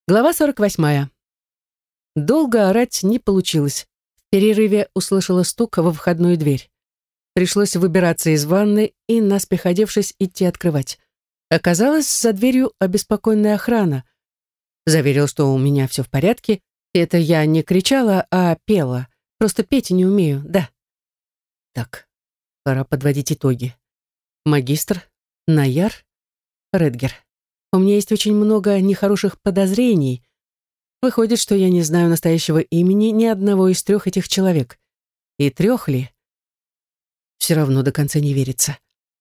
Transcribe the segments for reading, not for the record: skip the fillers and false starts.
Глава 48. Долго орать не получилось. В перерыве услышала стук во входную дверь. Пришлось выбираться из ванны и, наспех одевшись, идти открывать. Оказалось, за дверью обеспокоенная охрана. Заверил, что у меня все в порядке. Это я не кричала, а пела. Просто петь не умею, да. Так, пора подводить итоги. Магистр, Наяр, Редгер. У меня есть очень много нехороших подозрений. Выходит, что я не знаю настоящего имени ни одного из трех этих человек. И трех ли? Все равно до конца не верится.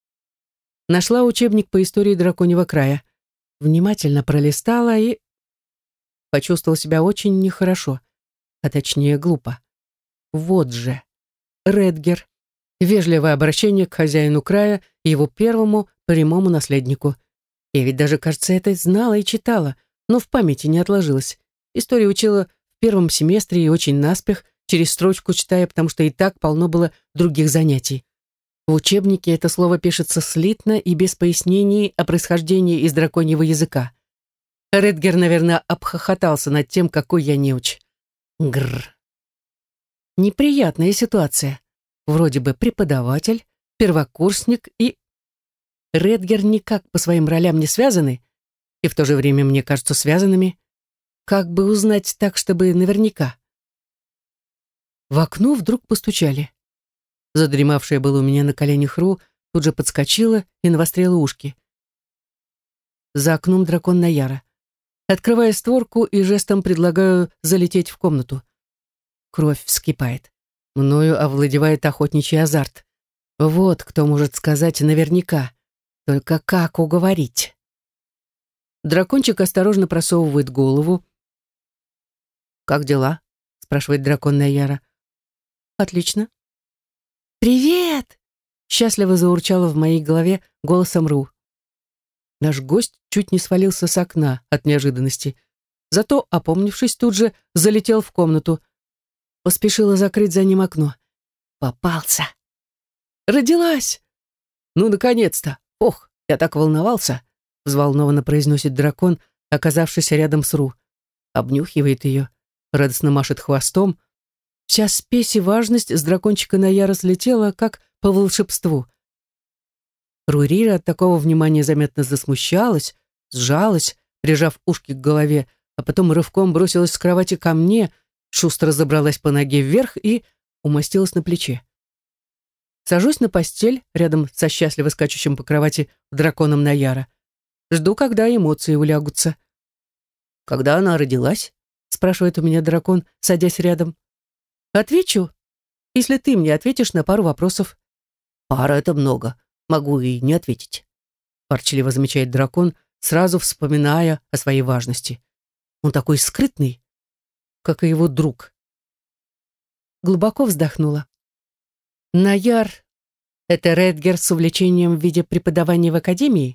Нашла учебник по истории Драконьего края. Внимательно пролистала и почувствовала себя очень нехорошо, а точнее глупо. Вот же. Редгер. Вежливое обращение к хозяину края и его первому прямому наследнику. Я ведь даже, кажется, это знала и читала, но в памяти не отложилось. Историю учила в первом семестре и очень наспех, через строчку читая, потому что и так полно было других занятий. В учебнике это слово пишется слитно и без пояснений о происхождении из драконьего языка. Редгер, наверное, обхохотался над тем, какой я неуч. Гррр. Неприятная ситуация. Вроде бы преподаватель, первокурсник и... Редгер никак по своим ролям не связаны, и в то же время мне кажутся связанными. Как бы узнать так, чтобы наверняка? В окно вдруг постучали. Задремавшая была у меня на коленях Ру тут же подскочила и навострила ушки. За окном дракон Наяра. Открываю створку и жестом предлагаю залететь в комнату. Кровь вскипает. Мною овладевает охотничий азарт. Вот кто может сказать наверняка. Только как уговорить? Дракончик осторожно просовывает голову. «Как дела?» — спрашивает дракон Наяра. «Отлично». «Привет!» — счастливо заурчало в моей голове голосом Ру. Наш гость чуть не свалился с окна от неожиданности. Зато, опомнившись, тут же залетел в комнату. Поспешила закрыть за ним окно. «Попался!» «Родилась!» «Ну, наконец-то! Ох, я так волновался!» — взволнованно произносит дракон, оказавшийся рядом с Ру. Обнюхивает ее, радостно машет хвостом. Вся спесь и важность с дракончика Наяра слетела, как по волшебству. Рурира от такого внимания заметно засмущалась, сжалась, прижав ушки к голове, а потом рывком бросилась с кровати ко мне, шустро забралась по ноге вверх и умостилась на плече. Сажусь на постель рядом со счастливо скачущим по кровати драконом Наяра. Жду, когда эмоции улягутся. «Когда она родилась?» — спрашивает у меня дракон, садясь рядом. «Отвечу, если ты мне ответишь на пару вопросов». «Пара — это много. Могу и не ответить», — ворчливо замечает дракон, сразу вспоминая о своей важности. Он такой скрытный, как и его друг. Глубоко вздохнула. Наяр — это Редгер с увлечением в виде преподавания в академии?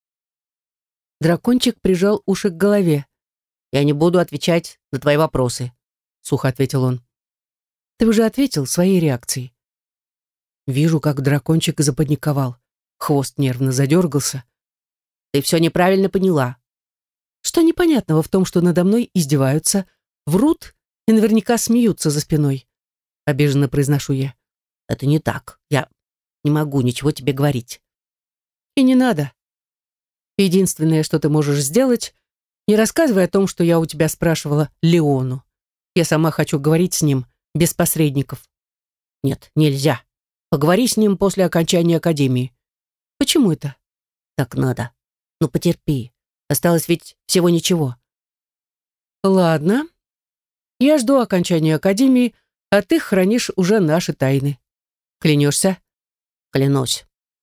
Дракончик прижал уши к голове. «Я не буду отвечать на твои вопросы», — сухо ответил он. «Ты уже ответил своей реакцией». Вижу, как дракончик запаниковал. Хвост нервно задергался. «Ты все неправильно поняла». Что непонятного в том, что надо мной издеваются, врут и наверняка смеются за спиной? Обиженно произношу я. «Это не так. Я не могу ничего тебе говорить». «И не надо. Единственное, что ты можешь сделать, не рассказывай о том, что я у тебя спрашивала Леону. Я сама хочу говорить с ним, без посредников». «Нет, нельзя. Поговори с ним после окончания академии». «Почему это?» «Так надо. Ну, потерпи. Осталось ведь всего ничего». «Ладно. Я жду окончания академии, а ты хранишь уже наши тайны. Клянешься?» «Клянусь».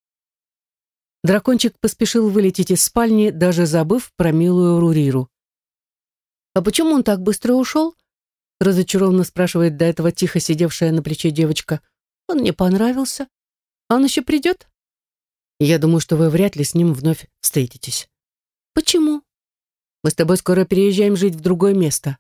Дракончик поспешил вылететь из спальни, даже забыв про милую Руриру. «А почему он так быстро ушел?» — разочарованно спрашивает до этого тихо сидевшая на плече девочка. «Он мне понравился. А он еще придет?» «Я думаю, что вы вряд ли с ним вновь встретитесь». «Почему?» «Мы с тобой скоро переезжаем жить в другое место».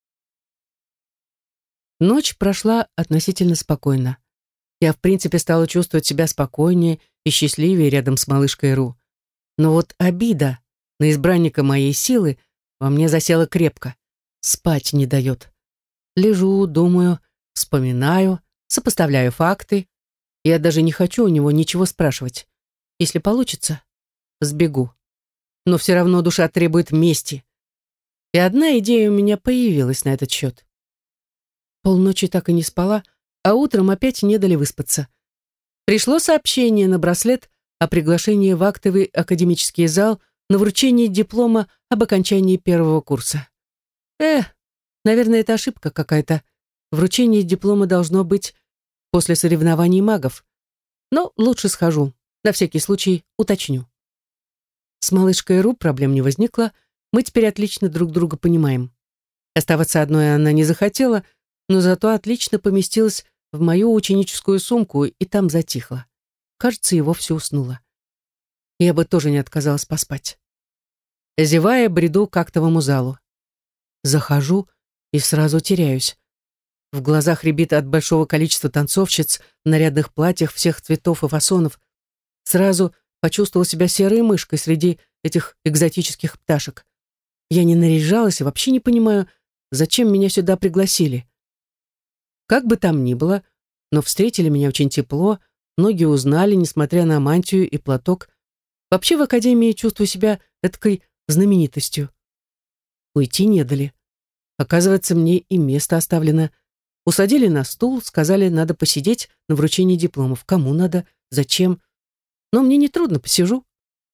Ночь прошла относительно спокойно. Я, в принципе, стала чувствовать себя спокойнее и счастливее рядом с малышкой Ру. Но вот обида на избранника моей силы во мне засело крепко. Спать не дает. Лежу, думаю, вспоминаю, сопоставляю факты. Я даже не хочу у него ничего спрашивать. Если получится, сбегу. Но все равно душа требует мести. И одна идея у меня появилась на этот счет. Полночи так и не спала, а утром опять не дали выспаться. Пришло сообщение на браслет о приглашении в актовый академический зал на вручение диплома об окончании первого курса. Наверное, это ошибка какая-то. Вручение диплома должно быть после соревнований магов. Но лучше схожу, на всякий случай уточню. С малышкой Ру проблем не возникло, мы теперь отлично друг друга понимаем. Оставаться одной она не захотела, но зато отлично поместилась в мою ученическую сумку и там затихла. Кажется, и вовсе уснула. Я бы тоже не отказалась поспать. Зевая, бреду к актовому залу. Захожу и сразу теряюсь. В глазах рябит от большого количества танцовщиц в нарядных платьях всех цветов и фасонов. Сразу почувствовала себя серой мышкой среди этих экзотических пташек. Я не наряжалась и вообще не понимаю, зачем меня сюда пригласили. Как бы там ни было, но встретили меня очень тепло, многие узнали, несмотря на мантию и платок. Вообще в академии чувствую себя эткой знаменитостью. Уйти не дали. Оказывается, мне и место оставлено. Усадили на стул, сказали, надо посидеть на вручении дипломов. Кому надо, зачем. Но мне нетрудно, посижу.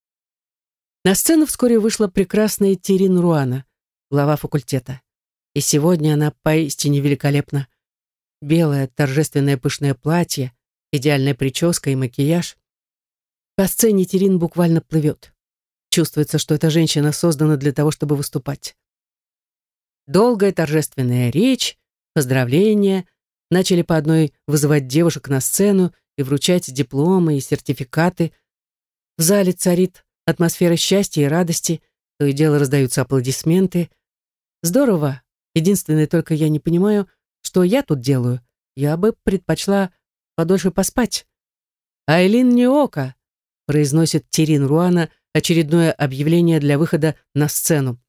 На сцену вскоре вышла прекрасная Терин Руана, глава факультета. И сегодня она поистине великолепна. Белое торжественное пышное платье, идеальная прическа и макияж. По сцене Терин буквально плывет. Чувствуется, что эта женщина создана для того, чтобы выступать. Долгая торжественная речь, поздравления, начали по одной вызывать девушек на сцену и вручать дипломы и сертификаты. В зале царит атмосфера счастья и радости, то и дело раздаются аплодисменты. Здорово. Единственное, только я не понимаю, что я тут делаю. Я бы предпочла подольше поспать. «Айлин Ниока», произносит Терин Руана очередное объявление для выхода на сцену.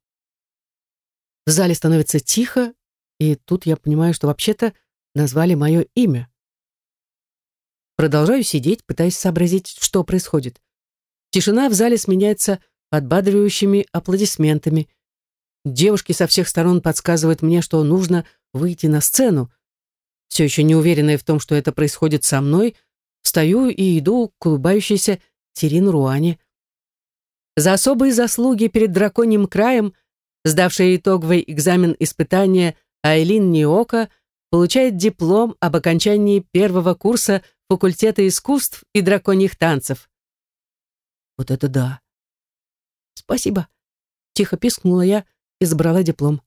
В зале становится тихо, и тут я понимаю, что вообще-то назвали мое имя. Продолжаю сидеть, пытаясь сообразить, что происходит. Тишина в зале сменяется подбадривающими аплодисментами. Девушки со всех сторон подсказывают мне, что нужно выйти на сцену. Все еще не уверенная в том, что это происходит со мной, встаю и иду к улыбающейся Терин Руане. За особые заслуги перед драконьим краем, сдавшая итоговый экзамен испытания, Айлин Ниока получает диплом об окончании первого курса факультета искусств и драконьих танцев. Вот это да! Спасибо, тихо пискнула я и забрала диплом.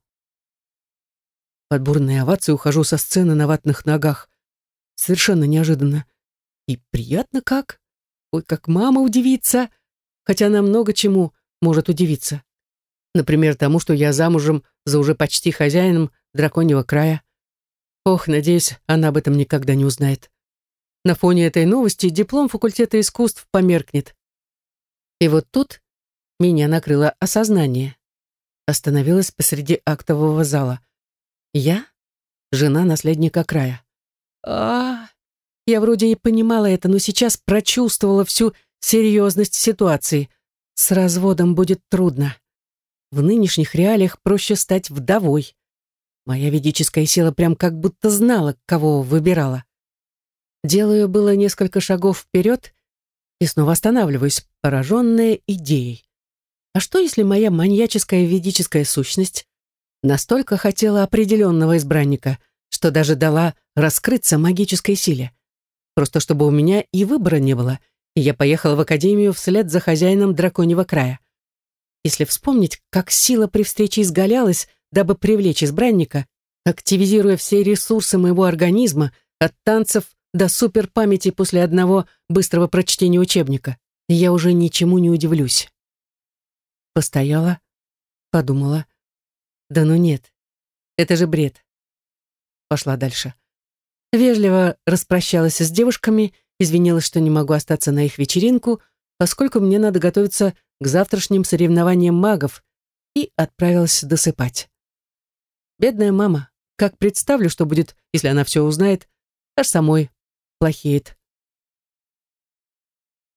Под бурные овации ухожу со сцены на ватных ногах. Совершенно неожиданно. И приятно как. Ой, как мама удивится. Хотя она много чему может удивиться. Например, тому, что я замужем за уже почти хозяином драконьего края. Ох, надеюсь, она об этом никогда не узнает. На фоне этой новости диплом факультета искусств померкнет. И вот тут меня накрыло осознание. Остановилась посреди актового зала. Я — жена наследника края. Я вроде и понимала это, но сейчас прочувствовала всю серьезность ситуации. С разводом будет трудно. В нынешних реалиях проще стать вдовой. Моя ведическая сила прям как будто знала, кого выбирала. Делаю было несколько шагов вперед и снова останавливаюсь, пораженная идеей. А что, если моя маньяческая ведическая сущность настолько хотела определенного избранника, что даже дала раскрыться магической силе? Просто чтобы у меня и выбора не было, и я поехала в академию вслед за хозяином драконьего края. Если вспомнить, как сила при встрече изгалялась, дабы привлечь избранника, активизируя все ресурсы моего организма, от танцев до суперпамяти после одного быстрого прочтения учебника, я уже ничему не удивлюсь. Постояла, подумала. Да ну нет, это же бред. Пошла дальше. Вежливо распрощалась с девушками, извинилась, что не могу остаться на их вечеринку, поскольку мне надо готовиться к завтрашним соревнованиям магов, и отправилась досыпать. Бедная мама, как представлю, что будет, если она все узнает, аж самой плохеет.